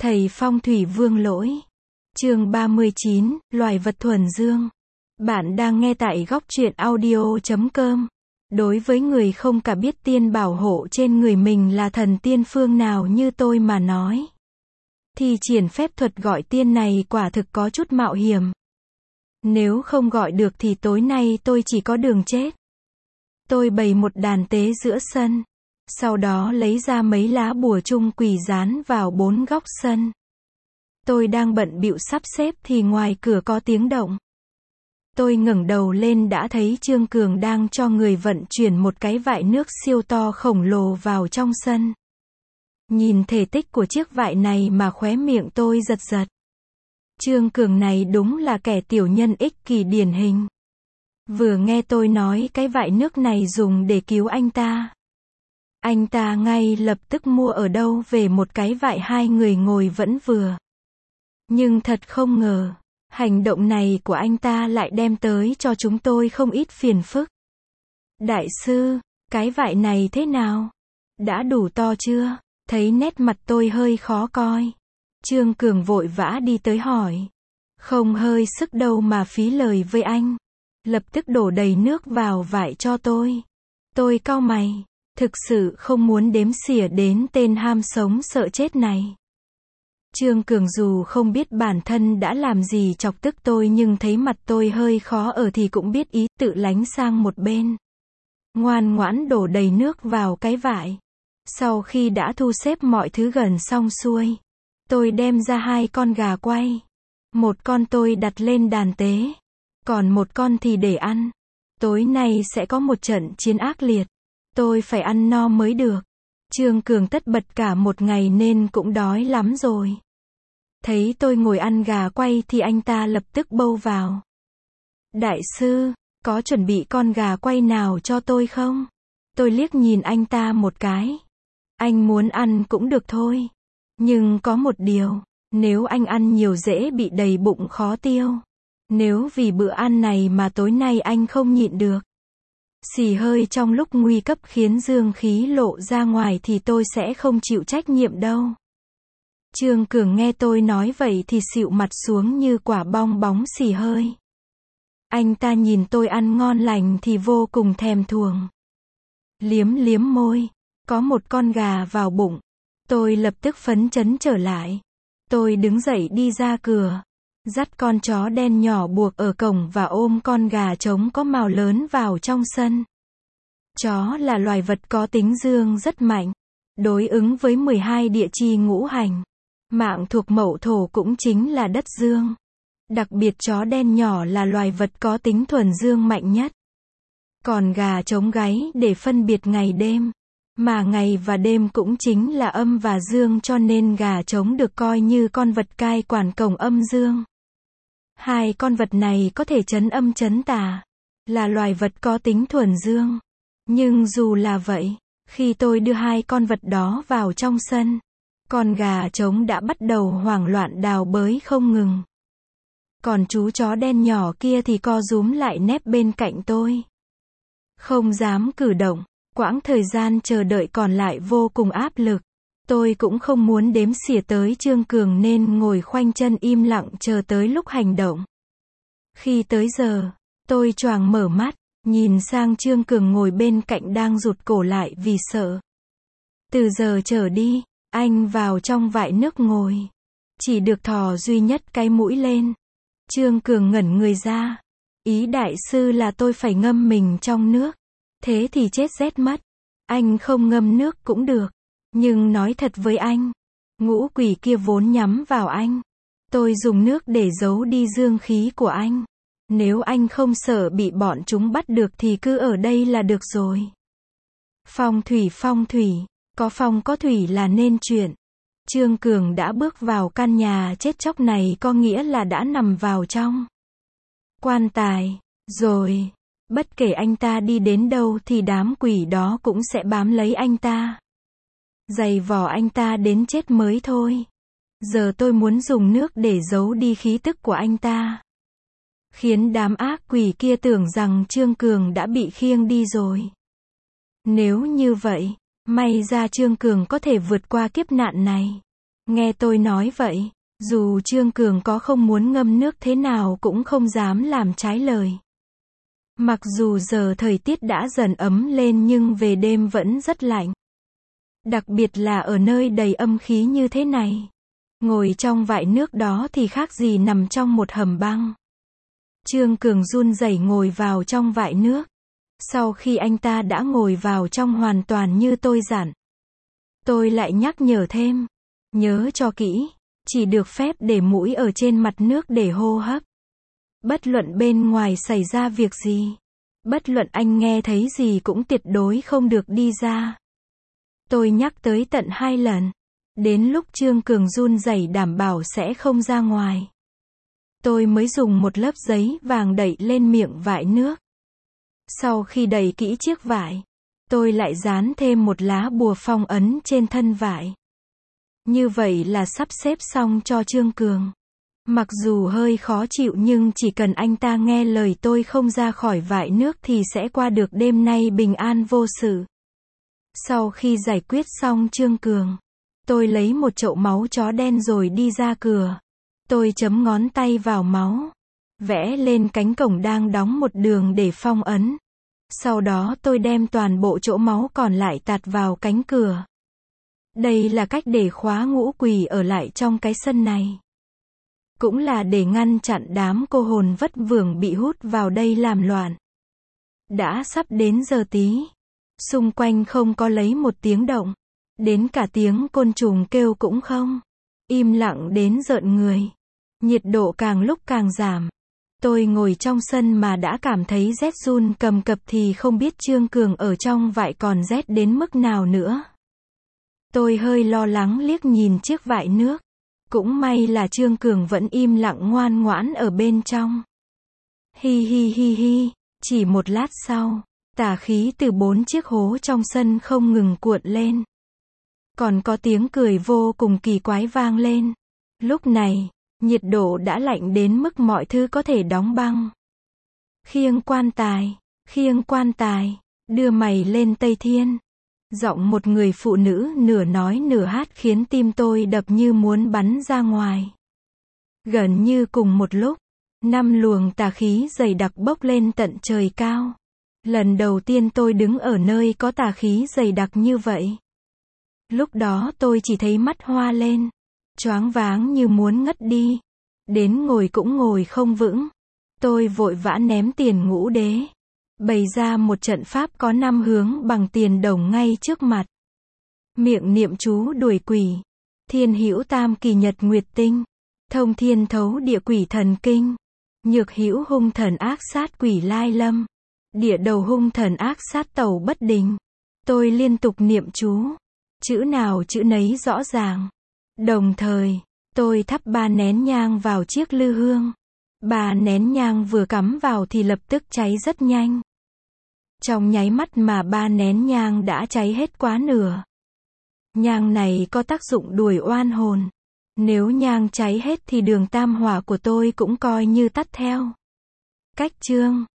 Thầy phong thủy Vương Lỗi. Chương 39, loài vật thuần dương. Bạn đang nghe tại góc truyện audio.com. Đối với người không cả biết tiên bảo hộ trên người mình là thần tiên phương nào như tôi mà nói, thì triển phép thuật gọi tiên này quả thực có chút mạo hiểm. Nếu không gọi được thì tối nay tôi chỉ có đường chết. Tôi bày một đàn tế giữa sân. Sau đó lấy ra mấy lá bùa chung quỷ dán vào 4 góc sân. Tôi đang bận bịu sắp xếp thì ngoài cửa có tiếng động. Tôi ngẩng đầu lên đã thấy Trương Cường đang cho người vận chuyển một cái vại nước siêu to khổng lồ vào trong sân. Nhìn thể tích của chiếc vại này mà khóe miệng tôi giật giật. Trương Cường này đúng là kẻ tiểu nhân ích kỷ điển hình. Vừa nghe tôi nói cái vại nước này dùng để cứu anh ta ngay lập tức mua ở đâu về một cái vại hai người ngồi vẫn vừa. Nhưng thật không ngờ, hành động này của anh ta lại đem tới cho chúng tôi không ít phiền phức. Đại sư, cái vại này thế nào? Đã đủ to chưa? Thấy nét mặt tôi hơi khó coi. Trương Cường vội vã đi tới hỏi. Không hơi sức đâu mà phí lời với anh. Lập tức đổ đầy nước vào vại cho tôi. Tôi cau mày. Thực sự không muốn đếm xỉa đến tên ham sống sợ chết này. Trương Cường dù không biết bản thân đã làm gì chọc tức tôi nhưng thấy mặt tôi hơi khó ở thì cũng biết ý, tự lánh sang một bên. Ngoan ngoãn đổ đầy nước vào cái vại. Sau khi đã thu xếp mọi thứ gần xong xuôi, tôi đem ra 2 con gà quay. Một con tôi đặt lên đàn tế, còn một con thì để ăn. Tối nay sẽ có một trận chiến ác liệt. Tôi phải ăn no mới được. Trương Cường tất bật cả một ngày nên cũng đói lắm rồi. Thấy tôi ngồi ăn gà quay thì anh ta lập tức bâu vào. Đại sư, có chuẩn bị con gà quay nào cho tôi không? Tôi liếc nhìn anh ta một cái. Anh muốn ăn cũng được thôi. Nhưng có một điều, nếu anh ăn nhiều dễ bị đầy bụng khó tiêu. Nếu vì bữa ăn này mà tối nay anh không nhịn được, xì hơi trong lúc nguy cấp khiến dương khí lộ ra ngoài thì tôi sẽ không chịu trách nhiệm đâu. Trương Cường nghe tôi nói vậy thì xịu mặt xuống như quả bong bóng xì hơi. Anh ta nhìn tôi ăn ngon lành thì vô cùng thèm thuồng. Liếm liếm môi, có một con gà vào bụng. Tôi lập tức phấn chấn trở lại. Tôi đứng dậy đi ra cửa, dắt con chó đen nhỏ buộc ở cổng và ôm con gà trống có mào lớn vào trong sân. Chó là loài vật có tính dương rất mạnh, đối ứng với 12 địa chi ngũ hành. Mạng thuộc mậu thổ cũng chính là đất dương. Đặc biệt chó đen nhỏ là loài vật có tính thuần dương mạnh nhất. Còn gà trống gáy để phân biệt ngày đêm. Mà ngày và đêm cũng chính là âm và dương cho nên gà trống được coi như con vật cai quản cổng âm dương. 2 con vật này có thể trấn âm trấn tà, là loài vật có tính thuần dương. Nhưng dù là vậy, khi tôi đưa 2 con vật đó vào trong sân, con gà trống đã bắt đầu hoảng loạn đào bới không ngừng. Còn chú chó đen nhỏ kia thì co rúm lại nép bên cạnh tôi, không dám cử động. Quãng thời gian chờ đợi còn lại vô cùng áp lực. Tôi cũng không muốn đếm xỉa tới Trương Cường nên ngồi khoanh chân im lặng chờ tới lúc hành động. Khi tới giờ, tôi choàng mở mắt, nhìn sang Trương Cường ngồi bên cạnh đang rụt cổ lại vì sợ. Từ giờ trở đi, anh vào trong vại nước ngồi. Chỉ được thò duy nhất cái mũi lên. Trương Cường ngẩn người ra. Ý đại sư là tôi phải ngâm mình trong nước. Thế thì chết rét mất. Anh không ngâm nước cũng được. Nhưng nói thật với anh, ngũ quỷ kia vốn nhắm vào anh. Tôi dùng nước để giấu đi dương khí của anh. Nếu anh không sợ bị bọn chúng bắt được thì cứ ở đây là được rồi. Phong thủy, có phong có thủy là nên chuyện. Trương Cường đã bước vào căn nhà chết chóc này có nghĩa là đã nằm vào trong quan tài rồi. Bất kể anh ta đi đến đâu thì đám quỷ đó cũng sẽ bám lấy anh ta, giày vò anh ta đến chết mới thôi. Giờ tôi muốn dùng nước để giấu đi khí tức của anh ta, khiến đám ác quỷ kia tưởng rằng Trương Cường đã bị khiêng đi rồi. Nếu như vậy, may ra Trương Cường có thể vượt qua kiếp nạn này. Nghe tôi nói vậy, dù Trương Cường có không muốn ngâm nước thế nào cũng không dám làm trái lời. Mặc dù giờ thời tiết đã dần ấm lên nhưng về đêm vẫn rất lạnh. Đặc biệt là ở nơi đầy âm khí như thế này. Ngồi trong vại nước đó thì khác gì nằm trong một hầm băng. Trương Cường run rẩy ngồi vào trong vại nước. Sau khi anh ta đã ngồi vào trong hoàn toàn như tôi dặn, tôi lại nhắc nhở thêm. Nhớ cho kỹ, chỉ được phép để mũi ở trên mặt nước để hô hấp. Bất luận bên ngoài xảy ra việc gì, bất luận anh nghe thấy gì cũng tuyệt đối không được đi ra. Tôi nhắc tới tận 2 lần. Đến lúc Trương Cường run rẩy đảm bảo sẽ không ra ngoài, tôi mới dùng một lớp giấy vàng đậy lên miệng vại nước. Sau khi đậy kỹ chiếc vải, tôi lại dán thêm một lá bùa phong ấn trên thân vải. Như vậy là sắp xếp xong cho Trương Cường. Mặc dù hơi khó chịu nhưng chỉ cần anh ta nghe lời tôi không ra khỏi vại nước thì sẽ qua được đêm nay bình an vô sự. Sau khi giải quyết xong Trương Cường, tôi lấy một chậu máu chó đen rồi đi ra cửa. Tôi chấm ngón tay vào máu, vẽ lên cánh cổng đang đóng một đường để phong ấn. Sau đó tôi đem toàn bộ chỗ máu còn lại tạt vào cánh cửa. Đây là cách để khóa ngũ quỷ ở lại trong cái sân này. Cũng là để ngăn chặn đám cô hồn vất vưởng bị hút vào đây làm loạn. Đã sắp đến giờ tí. Xung quanh không có lấy một tiếng động. Đến cả tiếng côn trùng kêu cũng không. Im lặng đến rợn người. Nhiệt độ càng lúc càng giảm. Tôi ngồi trong sân mà đã cảm thấy rét run cầm cập thì không biết Trương Cường ở trong vại còn rét đến mức nào nữa. Tôi hơi lo lắng liếc nhìn chiếc vại nước. Cũng may là Trương Cường vẫn im lặng ngoan ngoãn ở bên trong. Hi hi hi hi, chỉ một lát sau, tà khí từ 4 chiếc hố trong sân không ngừng cuộn lên. Còn có tiếng cười vô cùng kỳ quái vang lên. Lúc này, nhiệt độ đã lạnh đến mức mọi thứ có thể đóng băng. Khiêng quan tài, đưa mày lên Tây Thiên. Giọng một người phụ nữ nửa nói nửa hát khiến tim tôi đập như muốn bắn ra ngoài. Gần như cùng một lúc, 5 luồng tà khí dày đặc bốc lên tận trời cao. Lần đầu tiên tôi đứng ở nơi có tà khí dày đặc như vậy. Lúc đó tôi chỉ thấy mắt hoa lên, choáng váng như muốn ngất đi. Đến ngồi cũng ngồi không vững. Tôi vội vã ném tiền ngũ đế. Bày ra một trận pháp có 5 hướng bằng tiền đồng ngay trước mặt. Miệng niệm chú đuổi quỷ. Thiên hữu tam kỳ nhật nguyệt tinh. Thông thiên thấu địa quỷ thần kinh. Nhược hữu hung thần ác sát quỷ lai lâm. Địa đầu hung thần ác sát tẩu bất đình. Tôi liên tục niệm chú. Chữ nào chữ nấy rõ ràng. Đồng thời, tôi thắp 3 nén nhang vào chiếc lư hương. 3 nén nhang vừa cắm vào thì lập tức cháy rất nhanh. Trong nháy mắt mà 3 nén nhang đã cháy hết quá nửa. Nhang này có tác dụng đuổi oan hồn. Nếu nhang cháy hết thì đường tam hỏa của tôi cũng coi như tắt theo. Cách chương